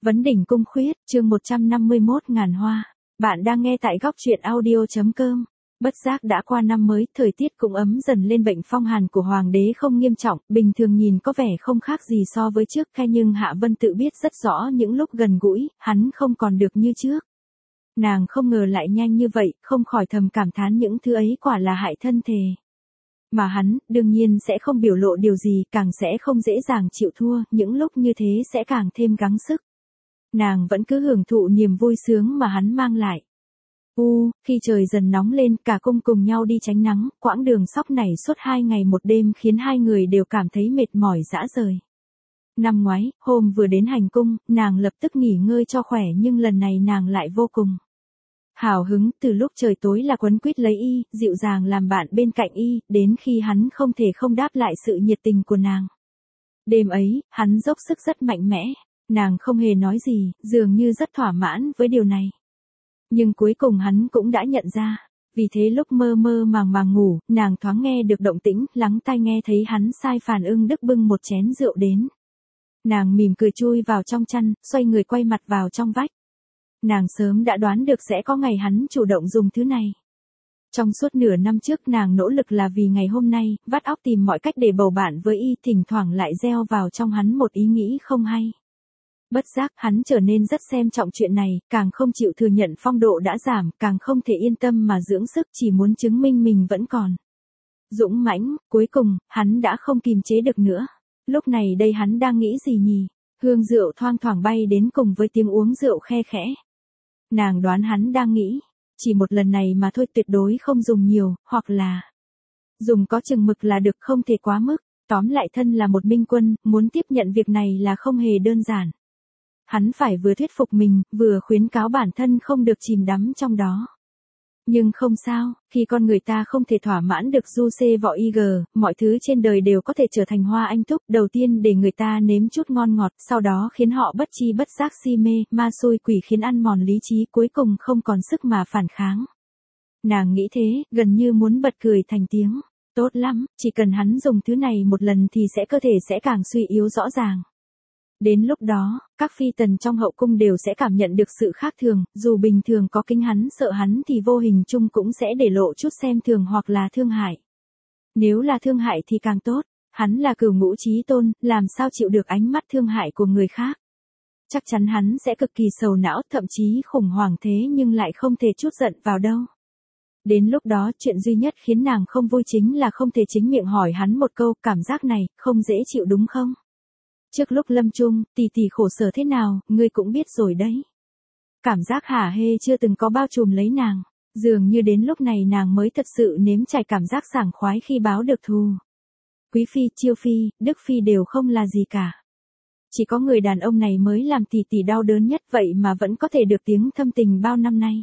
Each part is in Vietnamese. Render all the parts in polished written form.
Vấn đỉnh cung khuyết, chương 151 ngàn hoa. Bạn đang nghe tại góc truyện audio.com. Bất giác đã qua năm mới, thời tiết cũng ấm dần lên, bệnh phong hàn của hoàng đế không nghiêm trọng, bình thường nhìn có vẻ không khác gì so với trước, nhưng Hạ Vân tự biết rất rõ những lúc gần gũi, hắn không còn được như trước. Nàng không ngờ lại nhanh như vậy, không khỏi thầm cảm thán những thứ ấy quả là hại thân thể. Mà hắn, đương nhiên sẽ không biểu lộ điều gì, càng sẽ không dễ dàng chịu thua, những lúc như thế sẽ càng thêm gắng sức. Nàng vẫn cứ hưởng thụ niềm vui sướng mà hắn mang lại. Khi trời dần nóng lên, cả cung cùng nhau đi tránh nắng, quãng đường sóc này suốt 2 ngày 1 đêm khiến hai người đều cảm thấy mệt mỏi rã rời. Năm ngoái, hôm vừa đến hành cung, nàng lập tức nghỉ ngơi cho khỏe, nhưng lần này nàng lại vô cùng hào hứng, từ lúc trời tối là quấn quýt lấy y, dịu dàng làm bạn bên cạnh y, đến khi hắn không thể không đáp lại sự nhiệt tình của nàng. Đêm ấy, hắn dốc sức rất mạnh mẽ, nàng không hề nói gì, dường như rất thỏa mãn với điều này. Nhưng cuối cùng hắn cũng đã nhận ra, vì thế lúc mơ mơ màng màng ngủ, nàng thoáng nghe được động tĩnh, lắng tai nghe thấy hắn sai Phàn Ưng Đức bưng một chén rượu đến. Nàng mỉm cười chui vào trong chăn, xoay người quay mặt vào trong vách. Nàng sớm đã đoán được sẽ có ngày hắn chủ động dùng thứ này. Trong suốt nửa năm trước nàng nỗ lực là vì ngày hôm nay, vắt óc tìm mọi cách để bầu bạn với y, thỉnh thoảng lại gieo vào trong hắn một ý nghĩ không hay. Bất giác hắn trở nên rất xem trọng chuyện này, càng không chịu thừa nhận phong độ đã giảm, càng không thể yên tâm mà dưỡng sức, chỉ muốn chứng minh mình vẫn còn dũng mãnh. Cuối cùng, hắn đã không kìm chế được nữa. Lúc này đây hắn đang nghĩ gì nhỉ? Hương rượu thoang thoảng bay đến cùng với tiếng uống rượu khe khẽ. Nàng đoán hắn đang nghĩ, chỉ một lần này mà thôi, tuyệt đối không dùng nhiều, hoặc là dùng có chừng mực là được, không thể quá mức. Tóm lại, thân là một minh quân, muốn tiếp nhận việc này là không hề đơn giản. Hắn phải vừa thuyết phục mình, vừa khuyến cáo bản thân không được chìm đắm trong đó. Nhưng không sao, khi con người ta không thể thỏa mãn được du xê vọ ig, mọi thứ trên đời đều có thể trở thành hoa anh túc. Đầu tiên để người ta nếm chút ngon ngọt, sau đó khiến họ bất chi bất giác si mê, ma xui quỷ khiến ăn mòn lý trí, cuối cùng không còn sức mà phản kháng. Nàng nghĩ thế, gần như muốn bật cười thành tiếng. Tốt lắm, chỉ cần hắn dùng thứ này một lần thì cơ thể sẽ càng suy yếu rõ ràng. Đến lúc đó, các phi tần trong hậu cung đều sẽ cảm nhận được sự khác thường, dù bình thường có kính hắn sợ hắn thì vô hình chung cũng sẽ để lộ chút xem thường hoặc là thương hại. Nếu là thương hại thì càng tốt, hắn là cửu ngũ chí tôn, làm sao chịu được ánh mắt thương hại của người khác. Chắc chắn hắn sẽ cực kỳ sầu não, thậm chí khủng hoảng, thế nhưng lại không thể trút giận vào đâu. Đến lúc đó, chuyện duy nhất khiến nàng không vui chính là không thể chính miệng hỏi hắn một câu, cảm giác này, không dễ chịu đúng không? Trước lúc lâm chung, tỷ tỷ khổ sở thế nào, ngươi cũng biết rồi đấy. Cảm giác hả hê chưa từng có bao trùm lấy nàng. Dường như đến lúc này nàng mới thật sự nếm trải cảm giác sảng khoái khi báo được thù. Quý phi, chiêu phi, đức phi đều không là gì cả. Chỉ có người đàn ông này mới làm tỷ tỷ đau đớn nhất, vậy mà vẫn có thể được tiếng thâm tình bao năm nay.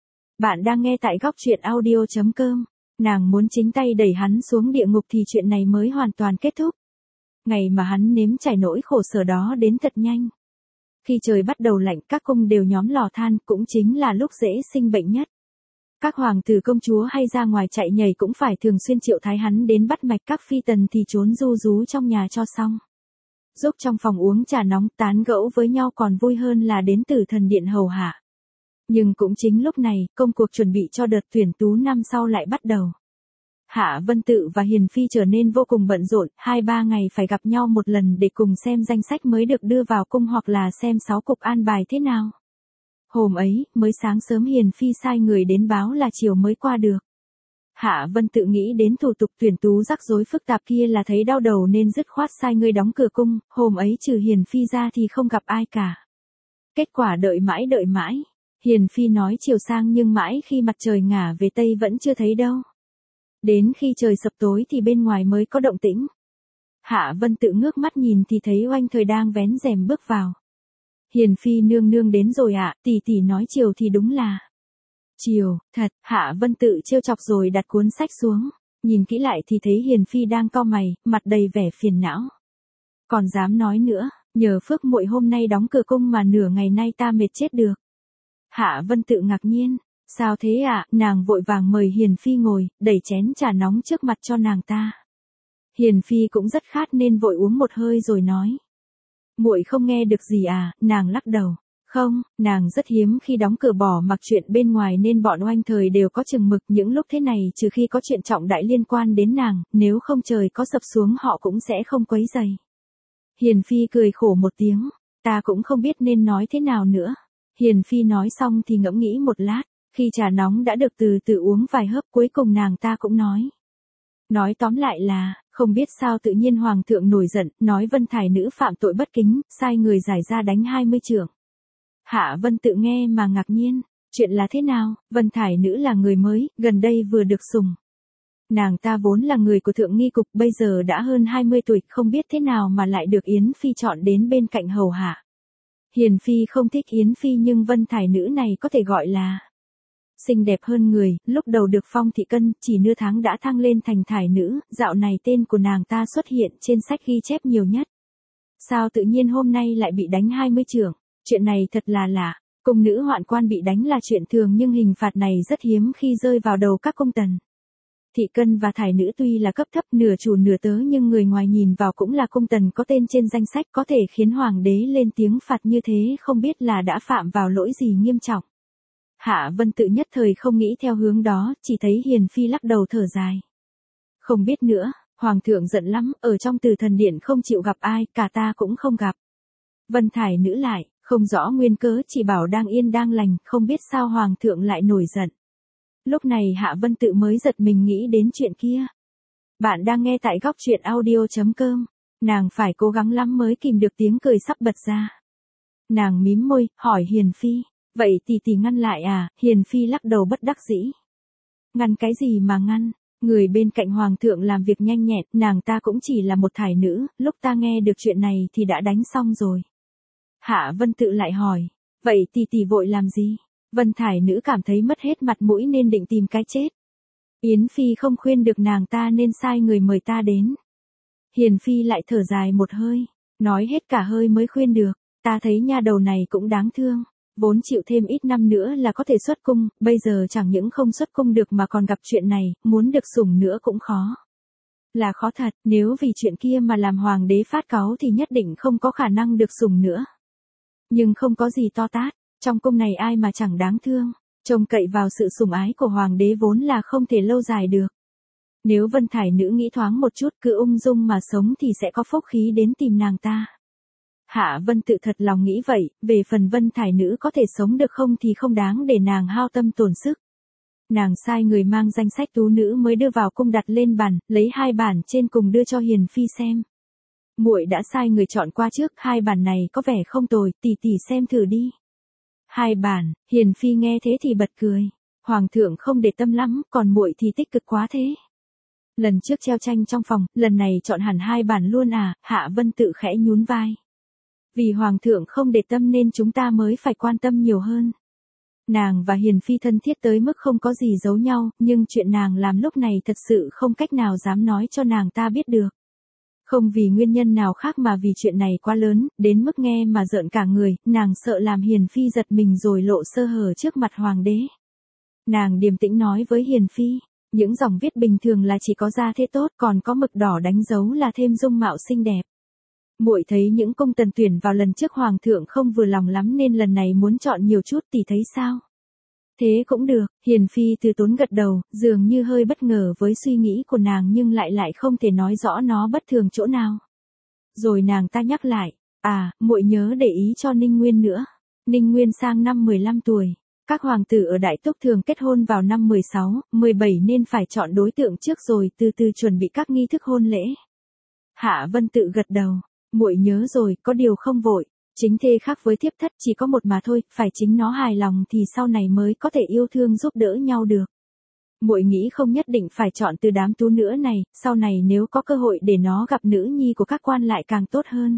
Bạn đang nghe tại góc truyện audio.com. Nàng muốn chính tay đẩy hắn xuống địa ngục thì chuyện này mới hoàn toàn kết thúc. Ngày mà hắn nếm trải nỗi khổ sở đó đến thật nhanh. Khi trời bắt đầu lạnh, các cung đều nhóm lò than, cũng chính là lúc dễ sinh bệnh nhất. Các hoàng tử công chúa hay ra ngoài chạy nhảy cũng phải thường xuyên triệu thái hắn đến bắt mạch, các phi tần thì trốn ru rú trong nhà cho xong. Giúp trong phòng uống trà nóng, tán gẫu với nhau còn vui hơn là đến từ thần điện hầu hạ. Nhưng cũng chính lúc này, công cuộc chuẩn bị cho đợt tuyển tú năm sau lại bắt đầu. Hạ Vân Tự và Hiền Phi trở nên vô cùng bận rộn, 2-3 ngày phải gặp nhau một lần để cùng xem danh sách mới được đưa vào cung hoặc là xem 6 cục an bài thế nào. Hôm ấy, mới sáng sớm Hiền Phi sai người đến báo là chiều mới qua được. Hạ Vân Tự nghĩ đến thủ tục tuyển tú rắc rối phức tạp kia là thấy đau đầu nên dứt khoát sai người đóng cửa cung, hôm ấy trừ Hiền Phi ra thì không gặp ai cả. Kết quả đợi mãi. Hiền Phi nói chiều sang nhưng mãi khi mặt trời ngả về Tây vẫn chưa thấy đâu. Đến khi trời sập tối thì bên ngoài mới có động tĩnh. Hạ Vân Tự ngước mắt nhìn thì thấy Oanh Thời đang vén rèm bước vào. Hiền Phi nương nương đến rồi ạ, tỷ tỷ nói chiều thì đúng là chiều, thật. Hạ Vân Tự trêu chọc rồi đặt cuốn sách xuống. Nhìn kỹ lại thì thấy Hiền Phi đang cau mày, mặt đầy vẻ phiền não. Còn dám nói nữa, nhờ phước muội hôm nay đóng cửa cung mà nửa ngày nay ta mệt chết được. Hạ Vân Tự ngạc nhiên. Sao thế ạ? Nàng vội vàng mời Hiền Phi ngồi, đẩy chén trà nóng trước mặt cho nàng ta. Hiền Phi cũng rất khát nên vội uống một hơi rồi nói. Muội không nghe được gì à? Nàng lắc đầu. Không, nàng rất hiếm khi đóng cửa bỏ mặc chuyện bên ngoài nên bọn oanh thời đều có chừng mực, những lúc thế này trừ khi có chuyện trọng đại liên quan đến nàng, nếu không trời có sập xuống họ cũng sẽ không quấy rầy. Hiền Phi cười khổ một tiếng, ta cũng không biết nên nói thế nào nữa. Hiền Phi nói xong thì ngẫm nghĩ một lát, khi trà nóng đã được từ từ uống vài hớp cuối cùng nàng ta cũng nói. Nói tóm lại là, không biết sao tự nhiên Hoàng thượng nổi giận, nói Vân Thải nữ phạm tội bất kính, sai người giải ra đánh 20 chưởng. Hạ Vân Tự nghe mà ngạc nhiên, chuyện là thế nào? Vân Thải nữ là người mới, gần đây vừa được sủng. Nàng ta vốn là người của thượng nghi cục, bây giờ đã hơn 20 tuổi, không biết thế nào mà lại được Yến Phi chọn đến bên cạnh hầu hạ. Hiền Phi không thích Yến Phi nhưng Vân Thải nữ này có thể gọi là xinh đẹp hơn người, lúc đầu được phong thị cân, chỉ nửa tháng đã thăng lên thành thải nữ, dạo này tên của nàng ta xuất hiện trên sách ghi chép nhiều nhất. Sao tự nhiên hôm nay lại bị đánh 20 chưởng? Chuyện này thật là lạ. Cung nữ hoạn quan bị đánh là chuyện thường nhưng hình phạt này rất hiếm khi rơi vào đầu các cung tần. Thị cân và thải nữ tuy là cấp thấp nửa chủ nửa tớ nhưng người ngoài nhìn vào cũng là cung tần có tên trên danh sách, có thể khiến hoàng đế lên tiếng phạt như thế không biết là đã phạm vào lỗi gì nghiêm trọng. Hạ Vân Tự nhất thời không nghĩ theo hướng đó, chỉ thấy Hiền Phi lắc đầu thở dài. Không biết nữa, Hoàng thượng giận lắm, ở trong Từ Thần Điện không chịu gặp ai, cả ta cũng không gặp. Vân Thải nữ lại, không rõ nguyên cớ, chỉ bảo đang yên đang lành, không biết sao Hoàng thượng lại nổi giận. Lúc này Hạ Vân Tự mới giật mình nghĩ đến chuyện kia. Bạn đang nghe tại góc truyện audio.com, nàng phải cố gắng lắm mới kìm được tiếng cười sắp bật ra. Nàng mím môi, hỏi Hiền Phi. Vậy tỷ ngăn lại à? Hiền Phi lắc đầu bất đắc dĩ. Ngăn cái gì mà ngăn? Người bên cạnh Hoàng thượng làm việc nhanh nhẹn, nàng ta cũng chỉ là một thải nữ, lúc ta nghe được chuyện này thì đã đánh xong rồi. Hạ Vân Tự lại hỏi. Vậy tỷ vội làm gì? Vân Thải nữ cảm thấy mất hết mặt mũi nên định tìm cái chết. Yến Phi không khuyên được nàng ta nên sai người mời ta đến. Hiền Phi lại thở dài một hơi. Nói hết cả hơi mới khuyên được. Ta thấy nha đầu này cũng đáng thương. Vốn chịu thêm ít năm nữa là có thể xuất cung, bây giờ chẳng những không xuất cung được mà còn gặp chuyện này, muốn được sủng nữa cũng khó. Là khó thật, nếu vì chuyện kia mà làm hoàng đế phát cáu thì nhất định không có khả năng được sủng nữa. Nhưng không có gì to tát, trong cung này ai mà chẳng đáng thương, trông cậy vào sự sủng ái của hoàng đế vốn là không thể lâu dài được. Nếu Vân Thải nữ nghĩ thoáng một chút cứ ung dung mà sống thì sẽ có phúc khí đến tìm nàng ta. Hạ Vân Tự thật lòng nghĩ vậy, về phần Vân Thải nữ có thể sống được không thì không đáng để nàng hao tâm tổn sức. Nàng sai người mang danh sách tú nữ mới đưa vào cung đặt lên bàn, lấy 2 bản trên cùng đưa cho Hiền Phi xem. Muội đã sai người chọn qua trước, 2 bản này có vẻ không tồi, tỷ xem thử đi. 2 bản, Hiền Phi nghe thế thì bật cười. Hoàng thượng không để tâm lắm, còn muội thì tích cực quá thế. Lần trước treo tranh trong phòng, lần này chọn hẳn 2 bản luôn à? Hạ Vân Tự khẽ nhún vai. Vì Hoàng thượng không để tâm nên chúng ta mới phải quan tâm nhiều hơn. Nàng và Hiền Phi thân thiết tới mức không có gì giấu nhau, nhưng chuyện nàng làm lúc này thật sự không cách nào dám nói cho nàng ta biết được. Không vì nguyên nhân nào khác mà vì chuyện này quá lớn, đến mức nghe mà rợn cả người, nàng sợ làm Hiền Phi giật mình rồi lộ sơ hở trước mặt hoàng đế. Nàng điềm tĩnh nói với Hiền Phi, những dòng viết bình thường là chỉ có da thế tốt, còn có mực đỏ đánh dấu là thêm dung mạo xinh đẹp. Muội thấy những cung tần tuyển vào lần trước hoàng thượng không vừa lòng lắm nên lần này muốn chọn nhiều chút, tỷ thấy sao? Thế cũng được, Hiền Phi từ tốn gật đầu, dường như hơi bất ngờ với suy nghĩ của nàng nhưng lại không thể nói rõ nó bất thường chỗ nào. Rồi nàng ta nhắc lại, muội nhớ để ý cho Ninh Nguyên nữa. Ninh Nguyên sang năm 15 tuổi, các hoàng tử ở Đại Túc thường kết hôn vào năm 16, 17 nên phải chọn đối tượng trước rồi từ từ chuẩn bị các nghi thức hôn lễ. Hạ Vân Tự gật đầu. Muội nhớ rồi, có điều không vội, chính thê khác với thiếp thất chỉ có một mà thôi, phải chính nó hài lòng thì sau này mới có thể yêu thương giúp đỡ nhau được. Muội nghĩ không nhất định phải chọn từ đám tú nữa này, sau này nếu có cơ hội để nó gặp nữ nhi của các quan lại càng tốt hơn.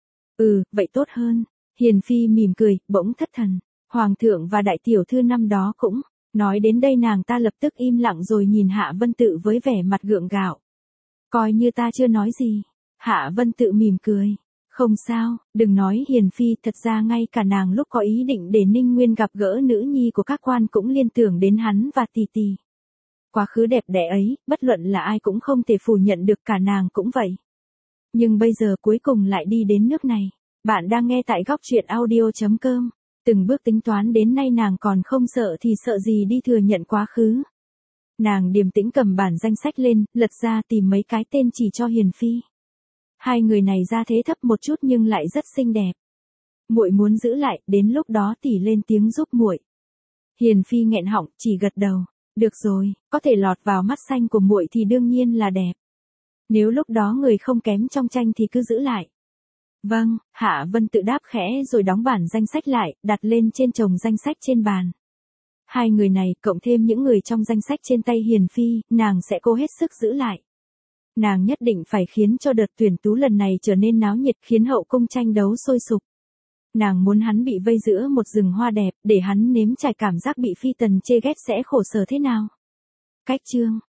Vậy tốt hơn. Hiền Phi mỉm cười, bỗng thất thần. Hoàng thượng và đại tiểu thư năm đó cũng. Nói đến đây nàng ta lập tức im lặng rồi nhìn Hạ Vân Tự với vẻ mặt gượng gạo. Coi như ta chưa nói gì. Hạ Vân Tự mỉm cười. Không sao, đừng nói Hiền Phi, thật ra ngay cả nàng lúc có ý định để Ninh Nguyên gặp gỡ nữ nhi của các quan cũng liên tưởng đến hắn và tỷ. Quá khứ đẹp đẽ ấy, bất luận là ai cũng không thể phủ nhận được, cả nàng cũng vậy. Nhưng bây giờ cuối cùng lại đi đến nước này. Bạn đang nghe tại góc truyện audio.com. Từng bước tính toán đến nay nàng còn không sợ thì sợ gì đi thừa nhận quá khứ. Nàng điềm tĩnh cầm bản danh sách lên, lật ra tìm mấy cái tên chỉ cho Hiền Phi. Hai người này ra thế thấp một chút nhưng lại rất xinh đẹp. Muội muốn giữ lại, đến lúc đó tỷ lên tiếng giúp muội. Hiền Phi nghẹn họng, chỉ gật đầu. Được rồi, có thể lọt vào mắt xanh của muội thì đương nhiên là đẹp. Nếu lúc đó người không kém trong tranh thì cứ giữ lại. Vâng, Hạ Vân tự đáp khẽ rồi đóng bản danh sách lại, đặt lên trên chồng danh sách trên bàn. Hai người này, cộng thêm những người trong danh sách trên tay Hiền Phi, nàng sẽ cố hết sức giữ lại. Nàng nhất định phải khiến cho đợt tuyển tú lần này trở nên náo nhiệt, khiến hậu cung tranh đấu sôi sục. Nàng muốn hắn bị vây giữa một rừng hoa đẹp, để hắn nếm trải cảm giác bị phi tần chê ghét sẽ khổ sở thế nào. Cách chương